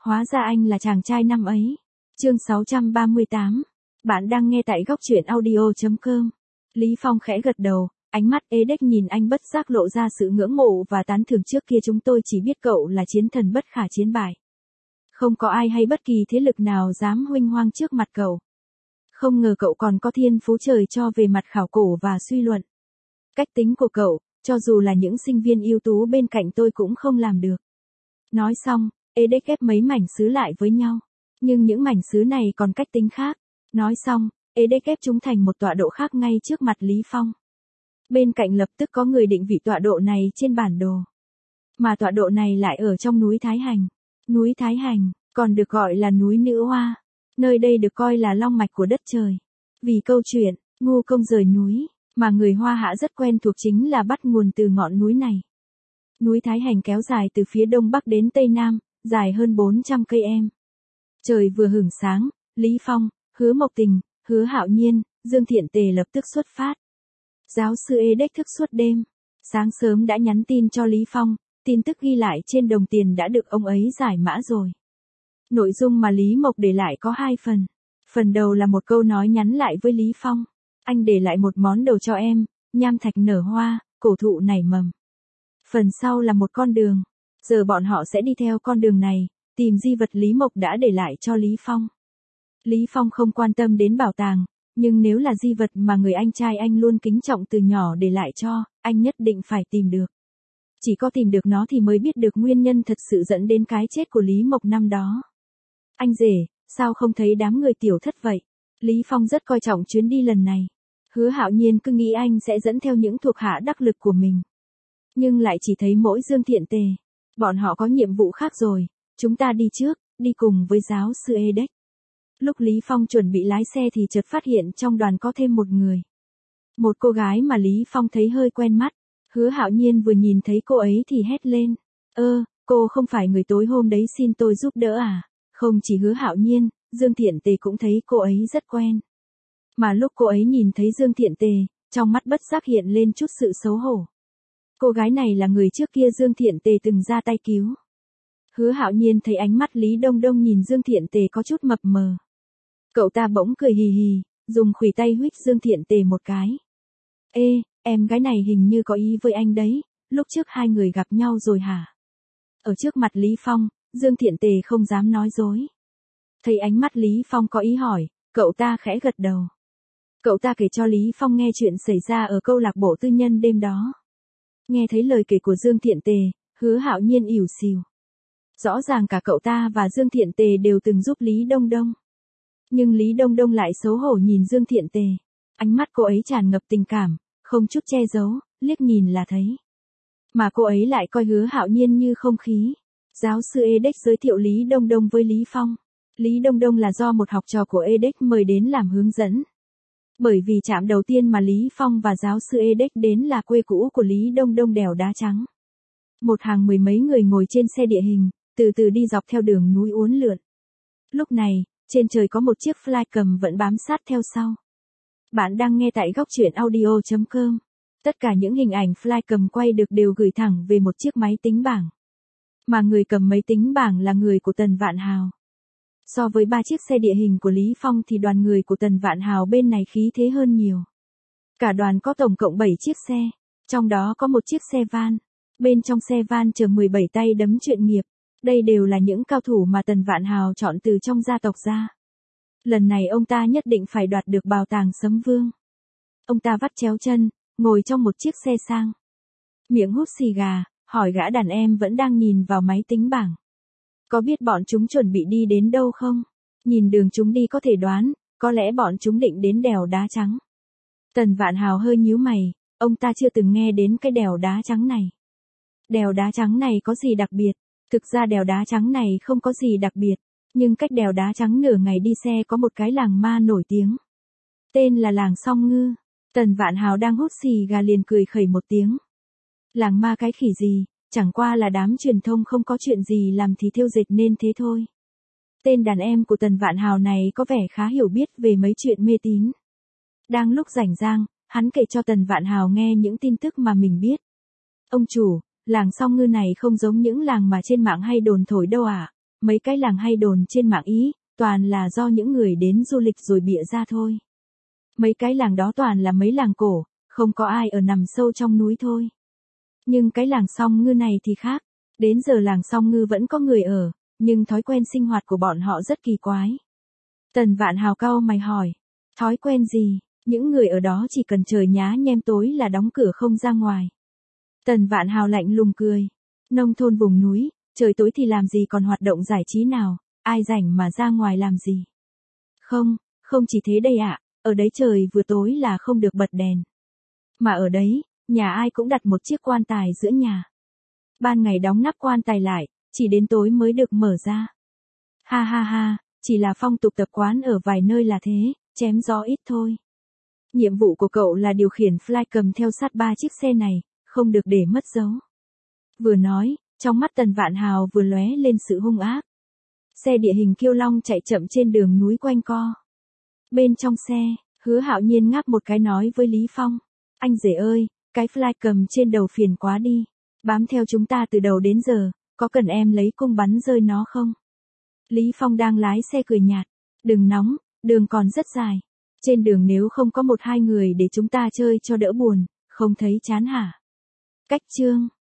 Hóa ra anh là chàng trai năm ấy. Chương 638. Bạn đang nghe tại góc truyện audio.com. Lý Phong khẽ gật đầu, ánh mắt ê đếch nhìn anh bất giác lộ ra sự ngưỡng mộ và tán thưởng. Trước kia chúng tôi chỉ biết cậu là chiến thần bất khả chiến bại. Không có ai hay bất kỳ thế lực nào dám huênh hoang trước mặt cậu. Không ngờ cậu còn có thiên phú trời cho về mặt khảo cổ và suy luận. Cách tính của cậu, cho dù là những sinh viên ưu tú bên cạnh tôi cũng không làm được. Nói xong, ê đếch ghép mấy mảnh sứ lại với nhau. Nhưng những mảnh sứ này còn cách tính khác. Nói xong, ê đếch ghép chúng thành một tọa độ khác ngay trước mặt Lý Phong. Bên cạnh lập tức có người định vị tọa độ này trên bản đồ. Mà tọa độ này lại ở trong núi Thái Hành. Núi Thái Hành, còn được gọi là núi Nữ Hoa. Nơi đây được coi là long mạch của đất trời. Vì câu chuyện, Ngu Công rời núi, mà người Hoa Hạ rất quen thuộc chính là bắt nguồn từ ngọn núi này. Núi Thái Hành kéo dài từ phía đông bắc đến tây nam, dài hơn 400 cây em. Trời vừa hửng sáng, Lý Phong, Hứa Mộc Tình, Hứa Hạo Nhiên, Dương Thiện Tề lập tức xuất phát. Giáo sư ê đếch thức suốt đêm. Sáng sớm đã nhắn tin cho Lý Phong, tin tức ghi lại trên đồng tiền đã được ông ấy giải mã rồi. Nội dung mà Lý Mộc để lại có 2 phần. Phần đầu là một câu nói nhắn lại với Lý Phong. Anh để lại một món đồ cho em, nham thạch nở hoa, cổ thụ nảy mầm. Phần sau là một con đường. Giờ bọn họ sẽ đi theo con đường này, tìm di vật Lý Mộc đã để lại cho Lý Phong. Lý Phong không quan tâm đến bảo tàng, nhưng nếu là di vật mà người anh trai anh luôn kính trọng từ nhỏ để lại cho, anh nhất định phải tìm được. Chỉ có tìm được nó thì mới biết được nguyên nhân thật sự dẫn đến cái chết của Lý Mộc năm đó. Anh rể, sao không thấy đám người tiểu thất vậy? Lý Phong rất coi trọng chuyến đi lần này. Hứa Hạo Nhiên cứ nghĩ anh sẽ dẫn theo những thuộc hạ đắc lực của mình. Nhưng lại chỉ thấy mỗi Dương Thiện Tề. Bọn họ có nhiệm vụ khác rồi, chúng ta đi trước, đi cùng với giáo sư ê đếch. Lúc Lý Phong chuẩn bị lái xe thì chợt phát hiện trong đoàn có thêm một người. Một cô gái mà Lý Phong thấy hơi quen mắt. Hứa Hạo Nhiên vừa nhìn thấy cô ấy thì hét lên. Cô không phải người tối hôm đấy xin tôi giúp đỡ à? Không chỉ Hứa Hạo Nhiên, Dương Thiện Tề cũng thấy cô ấy rất quen. Mà lúc cô ấy nhìn thấy Dương Thiện Tề, trong mắt bất giác hiện lên chút sự xấu hổ. Cô gái này là người trước kia Dương Thiện Tề từng ra tay cứu. Hứa Hạo Nhiên thấy ánh mắt Lý Đông Đông nhìn Dương Thiện Tề có chút mập mờ. Cậu ta bỗng cười hì hì, dùng khuỷu tay huých Dương Thiện Tề một cái. Em gái này hình như có ý với anh đấy, lúc trước hai người gặp nhau rồi hả? Ở trước mặt Lý Phong, Dương Thiện Tề không dám nói dối. Thấy ánh mắt Lý Phong có ý hỏi, cậu ta khẽ gật đầu. Cậu ta kể cho Lý Phong nghe chuyện xảy ra ở câu lạc bộ tư nhân đêm đó. Nghe thấy lời kể của Dương Thiện Tề, Hứa Hạo Nhiên ỉu xìu. Rõ ràng cả cậu ta và Dương Thiện Tề đều từng giúp Lý Đông Đông. Nhưng Lý Đông Đông lại xấu hổ nhìn Dương Thiện Tề. Ánh mắt cô ấy tràn ngập tình cảm, không chút che giấu, liếc nhìn là thấy. Mà cô ấy lại coi Hứa Hạo Nhiên như không khí. Giáo sư ê đếch giới thiệu Lý Đông Đông với Lý Phong. Lý Đông Đông là do một học trò của ê đếch mời đến làm hướng dẫn. Bởi vì trạm đầu tiên mà Lý Phong và giáo sư ê đếch đến là quê cũ của Lý Đông Đông Đèo Đá Trắng. Một hàng mười mấy người ngồi trên xe địa hình, từ từ đi dọc theo đường núi uốn lượn. Lúc này, trên trời có một chiếc flycam vẫn bám sát theo sau. Bạn đang nghe tại góc truyện audio.com. Tất cả những hình ảnh flycam quay được đều gửi thẳng về một chiếc máy tính bảng. Mà người cầm máy tính bảng là người của Tần Vạn Hào. So với 3 chiếc xe địa hình của Lý Phong thì đoàn người của Tần Vạn Hào bên này khí thế hơn nhiều. Cả đoàn có tổng cộng 7 chiếc xe, trong đó có một chiếc xe van. Bên trong xe van chở 17 tay đấm chuyên nghiệp. Đây đều là những cao thủ mà Tần Vạn Hào chọn từ trong gia tộc ra. Lần này ông ta nhất định phải đoạt được bảo tàng Sấm Vương. Ông ta vắt chéo chân, ngồi trong một chiếc xe sang. Miệng hút xì gà, hỏi gã đàn em vẫn đang nhìn vào máy tính bảng. Có biết bọn chúng chuẩn bị đi đến đâu không? Nhìn đường chúng đi có thể đoán, có lẽ bọn chúng định đến đèo Đá Trắng. Tần Vạn Hào hơi nhíu mày, ông ta chưa từng nghe đến cái đèo Đá Trắng này. Đèo Đá Trắng này có gì đặc biệt? Thực ra đèo Đá Trắng này không có gì đặc biệt, nhưng cách đèo Đá Trắng nửa ngày đi xe có một cái làng ma nổi tiếng. Tên là làng Song Ngư. Tần Vạn Hào đang hút xì gà liền cười khẩy một tiếng. Làng ma cái khỉ gì, chẳng qua là đám truyền thông không có chuyện gì làm thì thêu dệt nên thế thôi. Tên đàn em của Tần Vạn Hào này có vẻ khá hiểu biết về mấy chuyện mê tín. Đang lúc rảnh rang, hắn kể cho Tần Vạn Hào nghe những tin tức mà mình biết. Ông chủ, làng Song Ngư này không giống những làng mà trên mạng hay đồn thổi đâu ạ. mấy cái làng hay đồn trên mạng Ý, toàn là do những người đến du lịch rồi bịa ra thôi. Mấy cái làng đó toàn là mấy làng cổ, không có ai ở nằm sâu trong núi thôi. Nhưng cái làng Song Ngư này thì khác, đến giờ làng Song Ngư vẫn có người ở, nhưng thói quen sinh hoạt của bọn họ rất kỳ quái. Tần Vạn Hào cau mày hỏi, thói quen gì? Những người ở đó chỉ cần trời nhá nhem tối là đóng cửa không ra ngoài. Tần Vạn Hào lạnh lùng cười, nông thôn vùng núi, trời tối thì làm gì còn hoạt động giải trí nào, ai rảnh mà ra ngoài làm gì? Không, không chỉ thế đây ạ, ở đấy trời vừa tối là không được bật đèn. Mà ở đấy, nhà ai cũng đặt một chiếc quan tài giữa nhà. Ban ngày đóng nắp quan tài lại, chỉ đến tối mới được mở ra. Ha ha ha, chỉ là phong tục tập quán ở vài nơi là thế, chém gió ít thôi. Nhiệm vụ của cậu là điều khiển Fly cầm theo sát 3 chiếc xe này, không được để mất dấu. Vừa nói, trong mắt Tần Vạn Hào vừa lóe lên sự hung ác. Xe địa hình Kiêu Long chạy chậm trên đường núi quanh co. Bên trong xe, Hứa Hạo Nhiên ngáp một cái nói với Lý Phong, anh rể ơi, cái Fly cầm trên đầu phiền quá đi, bám theo chúng ta từ đầu đến giờ, có cần em lấy cung bắn rơi nó không? Lý Phong đang lái xe cười nhạt, đừng nóng, đường còn rất dài. Trên đường nếu không có 1-2 người để chúng ta chơi cho đỡ buồn, không thấy chán hả? Cách chương